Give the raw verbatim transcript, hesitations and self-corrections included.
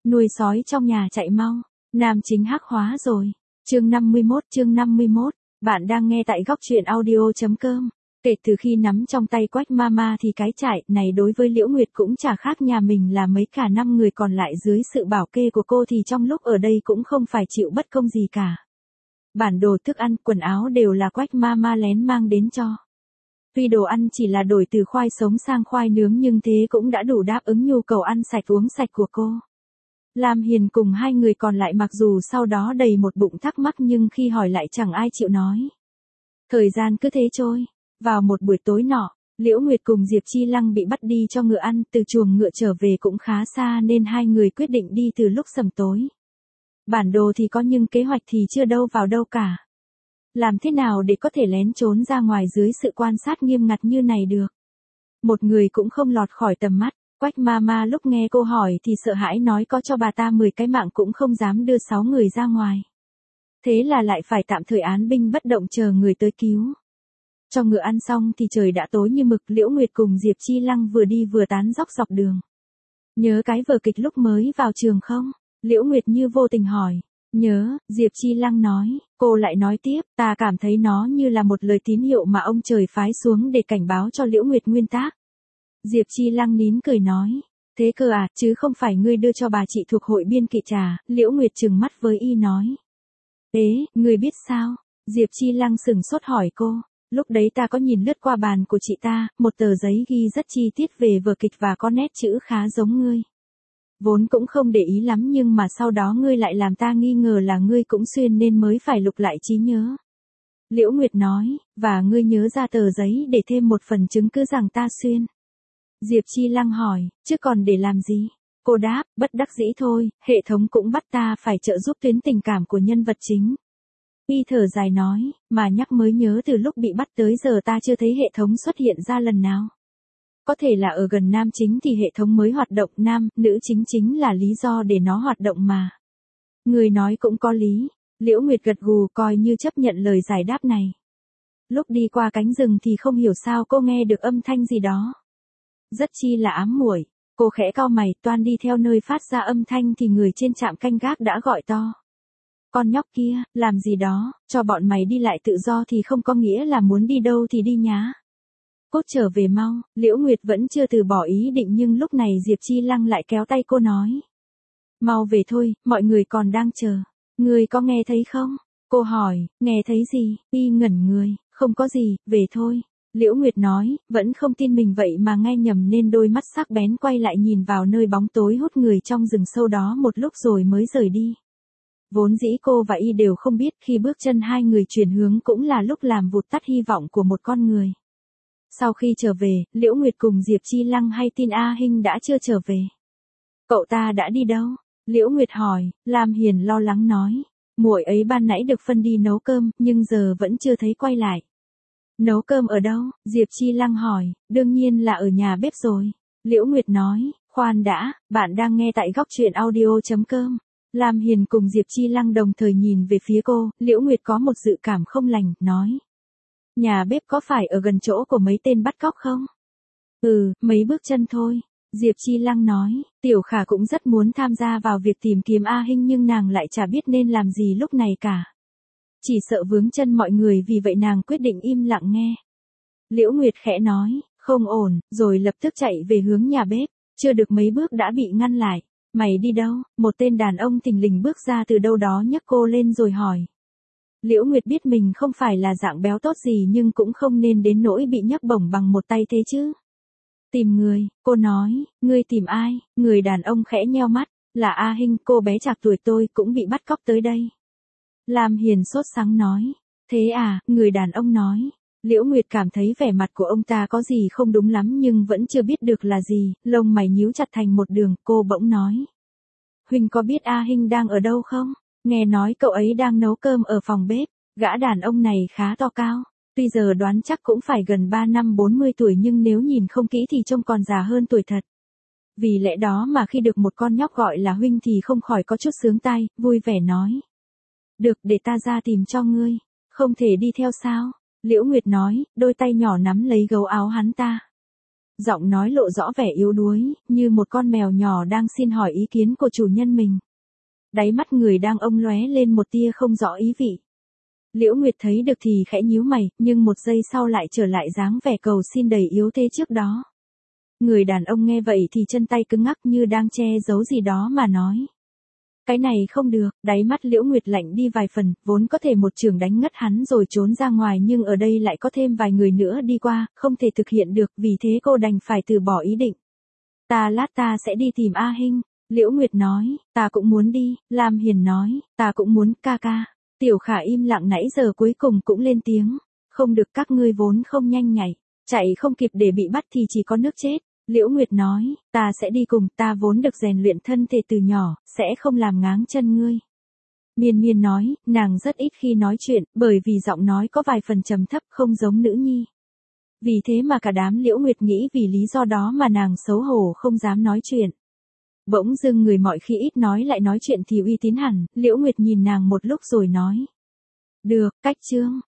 nuôi sói trong nhà chạy mau, nam chính hắc hóa rồi. Chương năm mươi mốt, chương năm mươi mốt, bạn đang nghe tại góc truyện audio.com. Kể từ khi nắm trong tay Quách Mama thì cái trại này đối với Liễu Nguyệt cũng chả khác nhà mình là mấy cả năm người còn lại dưới sự bảo kê của cô thì trong lúc ở đây cũng không phải chịu bất công gì cả. Bản đồ thức ăn, quần áo đều là Quách Mama lén mang đến cho. Tuy đồ ăn chỉ là đổi từ khoai sống sang khoai nướng nhưng thế cũng đã đủ đáp ứng nhu cầu ăn sạch uống sạch của cô. Lam Hiền cùng hai người còn lại mặc dù sau đó đầy một bụng thắc mắc nhưng khi hỏi lại chẳng ai chịu nói. Thời gian cứ thế trôi. Vào một buổi tối nọ, Liễu Nguyệt cùng Diệp Chi Lăng bị bắt đi cho ngựa ăn, từ chuồng ngựa trở về cũng khá xa nên hai người quyết định đi từ lúc sầm tối. Bản đồ thì có nhưng kế hoạch thì chưa đâu vào đâu cả. Làm thế nào để có thể lén trốn ra ngoài dưới sự quan sát nghiêm ngặt như này được? Một người cũng không lọt khỏi tầm mắt. Quách Mama lúc nghe cô hỏi thì sợ hãi nói có cho bà ta mười cái mạng cũng không dám đưa sáu người ra ngoài. Thế là lại phải tạm thời án binh bất động chờ người tới cứu. Cho ngựa ăn xong thì trời đã tối như mực. Liễu Nguyệt cùng Diệp Chi Lăng vừa đi vừa tán dóc dọc đường. Nhớ cái vở kịch lúc mới vào trường không? Liễu Nguyệt như vô tình hỏi. Nhớ, Diệp Chi Lăng nói. Cô lại nói tiếp, ta cảm thấy nó như là một lời tín hiệu mà ông trời phái xuống để cảnh báo cho Liễu Nguyệt nguyên tác. Diệp Chi Lăng nín cười nói. Thế cơ à, chứ không phải ngươi đưa cho bà chị thuộc hội biên kỵ trà. Liễu Nguyệt trừng mắt với y nói. Ế, ngươi biết sao? Diệp Chi Lăng sừng sốt hỏi cô. Lúc đấy ta có nhìn lướt qua bàn của chị ta, một tờ giấy ghi rất chi tiết về vở kịch và có nét chữ khá giống ngươi. Vốn cũng không để ý lắm nhưng mà sau đó ngươi lại làm ta nghi ngờ là ngươi cũng xuyên nên mới phải lục lại trí nhớ. Liễu Nguyệt nói, và ngươi nhớ ra tờ giấy để thêm một phần chứng cứ rằng ta xuyên. Diệp Chi Lăng hỏi, chứ còn để làm gì? Cô đáp, bất đắc dĩ thôi, hệ thống cũng bắt ta phải trợ giúp tuyến tình cảm của nhân vật chính. Y thở dài nói, mà nhắc mới nhớ từ lúc bị bắt tới giờ ta chưa thấy hệ thống xuất hiện ra lần nào. Có thể là ở gần nam chính thì hệ thống mới hoạt động, nam, nữ chính chính là lý do để nó hoạt động mà. Người nói cũng có lý. Liễu Nguyệt gật gù coi như chấp nhận lời giải đáp này. Lúc đi qua cánh rừng thì không hiểu sao cô nghe được âm thanh gì đó. Rất chi là ám muội. Cô khẽ cau mày, toan đi theo nơi phát ra âm thanh thì người trên trạm canh gác đã gọi to. Con nhóc kia, làm gì đó, cho bọn mày đi lại tự do thì không có nghĩa là muốn đi đâu thì đi nhá. Cốt trở về mau. Liễu Nguyệt vẫn chưa từ bỏ ý định nhưng lúc này Diệp Chi Lăng lại kéo tay cô nói. Mau về thôi, mọi người còn đang chờ. Người có nghe thấy không? Cô hỏi, nghe thấy gì? Y ngẩn người, không có gì, về thôi. Liễu Nguyệt nói, vẫn không tin mình vậy mà nghe nhầm nên đôi mắt sắc bén quay lại nhìn vào nơi bóng tối hút người trong rừng sâu đó một lúc rồi mới rời đi. Vốn dĩ cô và Y đều không biết khi bước chân hai người chuyển hướng cũng là lúc làm vụt tắt hy vọng của một con người. Sau khi trở về, Liễu Nguyệt cùng Diệp Chi Lăng hay tin A Hinh đã chưa trở về. Cậu ta đã đi đâu? Liễu Nguyệt hỏi. Lam Hiền lo lắng nói. Muội ấy ban nãy được phân đi nấu cơm, nhưng giờ vẫn chưa thấy quay lại. Nấu cơm ở đâu? Diệp Chi Lăng hỏi. Đương nhiên là ở nhà bếp rồi. Liễu Nguyệt nói. Khoan đã, bạn đang nghe tại góc truyện audio.com. Lam Hiền cùng Diệp Chi Lăng đồng thời nhìn về phía cô. Liễu Nguyệt có một dự cảm không lành, nói. Nhà bếp có phải ở gần chỗ của mấy tên bắt cóc không? Ừ, mấy bước chân thôi. Diệp Chi Lăng nói, Tiểu Khả cũng rất muốn tham gia vào việc tìm kiếm A Hinh nhưng nàng lại chả biết nên làm gì lúc này cả. Chỉ sợ vướng chân mọi người vì vậy nàng quyết định im lặng nghe. Liễu Nguyệt khẽ nói, không ổn, rồi lập tức chạy về hướng nhà bếp, chưa được mấy bước đã bị ngăn lại. Mày đi đâu? Một tên đàn ông thình lình bước ra từ đâu đó nhấc cô lên rồi hỏi. Liễu Nguyệt biết mình không phải là dạng béo tốt gì nhưng cũng không nên đến nỗi bị nhấc bổng bằng một tay thế chứ. Tìm người, cô nói, ngươi tìm ai? Người đàn ông khẽ nheo mắt, là A Hinh, cô bé trạc tuổi tôi cũng bị bắt cóc tới đây. Lam Hiền sốt sắng nói, thế à, người đàn ông nói. Liễu Nguyệt cảm thấy vẻ mặt của ông ta có gì không đúng lắm nhưng vẫn chưa biết được là gì, lông mày nhíu chặt thành một đường, cô bỗng nói. Huynh có biết A Hinh đang ở đâu không? Nghe nói cậu ấy đang nấu cơm ở phòng bếp, gã đàn ông này khá to cao, tuy giờ đoán chắc cũng phải gần ba năm bốn mươi tuổi nhưng nếu nhìn không kỹ thì trông còn già hơn tuổi thật. Vì lẽ đó mà khi được một con nhóc gọi là huynh thì không khỏi có chút sướng tai, vui vẻ nói. Được, để ta ra tìm cho ngươi, không thể đi theo sao? Liễu Nguyệt nói, đôi tay nhỏ nắm lấy gấu áo hắn ta. Giọng nói lộ rõ vẻ yếu đuối, như một con mèo nhỏ đang xin hỏi ý kiến của chủ nhân mình. Đáy mắt người đang ông lóe lên một tia không rõ ý vị. Liễu Nguyệt thấy được thì khẽ nhíu mày, nhưng một giây sau lại trở lại dáng vẻ cầu xin đầy yếu thế trước đó. Người đàn ông nghe vậy thì chân tay cứng ngắc như đang che giấu gì đó mà nói. Cái này không được, đáy mắt Liễu Nguyệt lạnh đi vài phần, vốn có thể một chưởng đánh ngất hắn rồi trốn ra ngoài nhưng ở đây lại có thêm vài người nữa đi qua, không thể thực hiện được, vì thế cô đành phải từ bỏ ý định. Ta lát ta sẽ đi tìm A Hinh, Liễu Nguyệt nói, ta cũng muốn đi, Lam Hiền nói, ta cũng muốn, ca ca. Tiểu Khả im lặng nãy giờ cuối cùng cũng lên tiếng, không được, các ngươi vốn không nhanh nhạy, chạy không kịp để bị bắt thì chỉ có nước chết. Liễu Nguyệt nói, ta sẽ đi cùng, ta vốn được rèn luyện thân thể từ nhỏ, sẽ không làm ngáng chân ngươi. Miên Miên nói, nàng rất ít khi nói chuyện, bởi vì giọng nói có vài phần trầm thấp không giống nữ nhi. Vì thế mà cả đám Liễu Nguyệt nghĩ vì lý do đó mà nàng xấu hổ không dám nói chuyện. Bỗng dưng người mọi khi ít nói lại nói chuyện thì uy tín hẳn, Liễu Nguyệt nhìn nàng một lúc rồi nói. Được, cách chương.